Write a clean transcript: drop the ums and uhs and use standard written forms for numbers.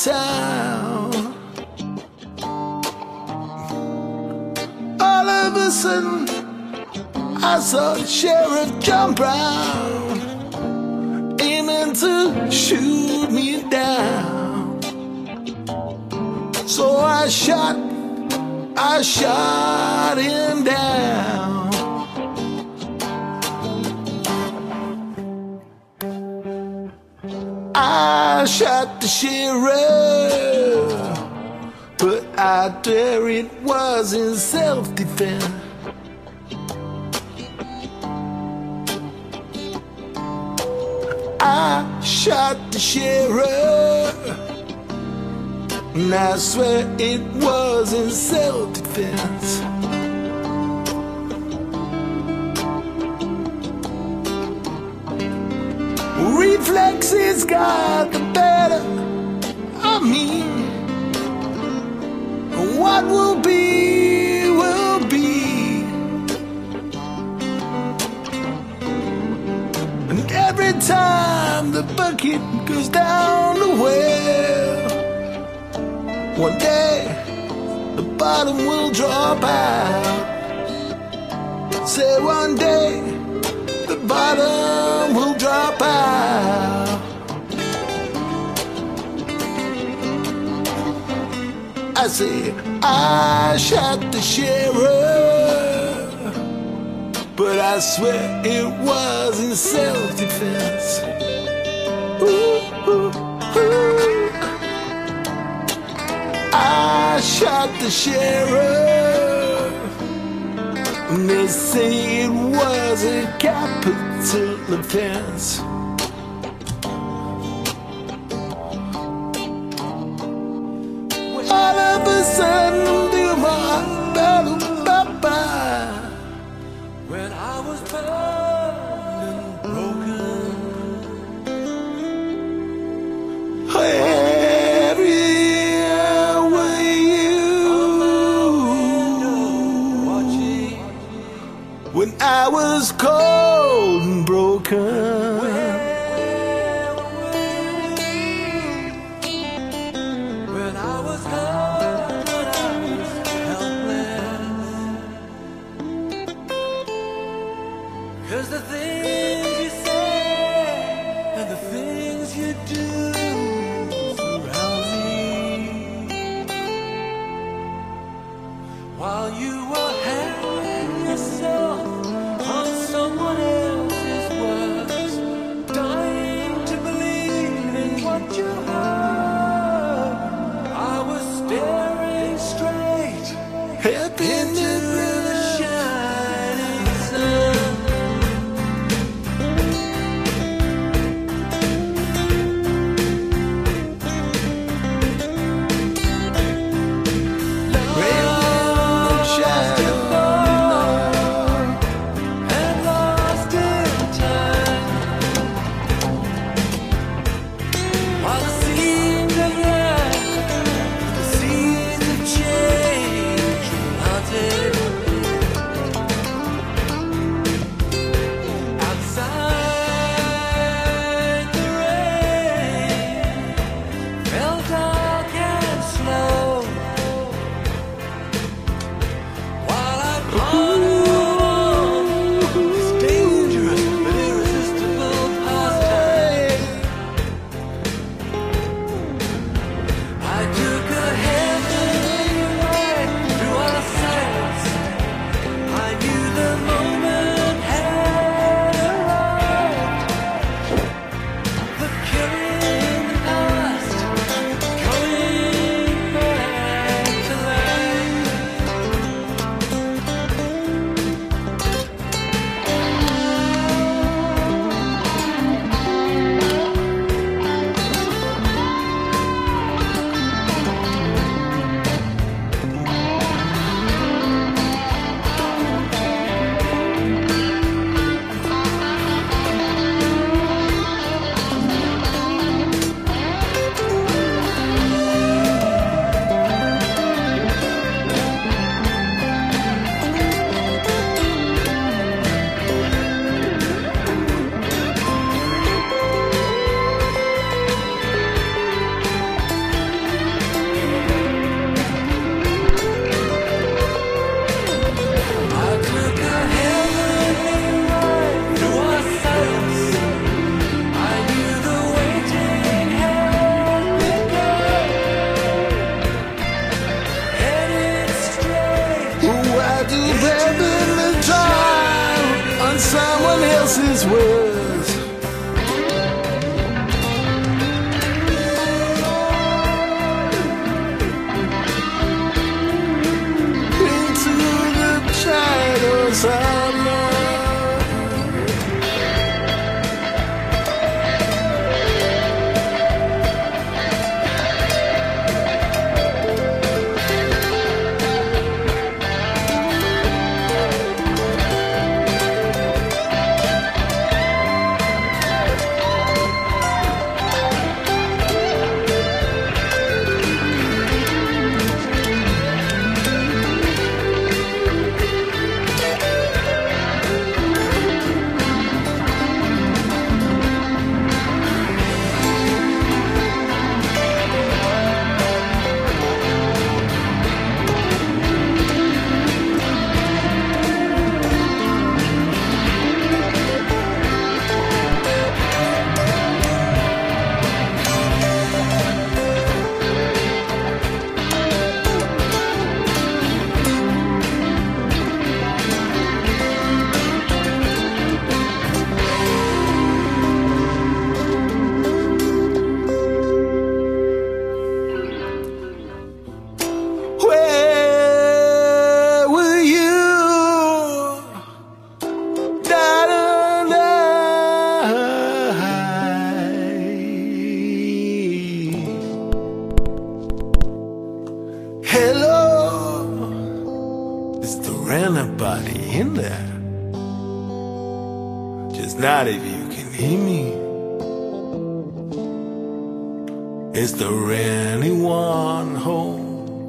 town. All of a sudden, I saw the sheriff jump round, aiming to shoot me down. So I shot him down. I shot the sheriff, but I dare it was in self-defense. I shot the sheriff, and I swear it was in self-defense. Reflexes got the better of me. What will be, will be. And every time the bucket goes down the well, one day the bottom will drop out. Say one day the bottom will drop out. I say I shot the sheriff, but I swear it was in self-defense. Ooh, ooh, ooh. I shot the sheriff, and they say it was a capital offense. All of a sudden, when I was bound and broken, where were you when I was cold and broken? Cause the things you say and the things you do surround me, while you were hanging yourself on someone else's words, dying to believe in what you heard. I was staring straight into the shining sun. words. Into the shadows of love. Where were you? Hello, is there anybody in there? Just not if you can hear me. Is there anyone home?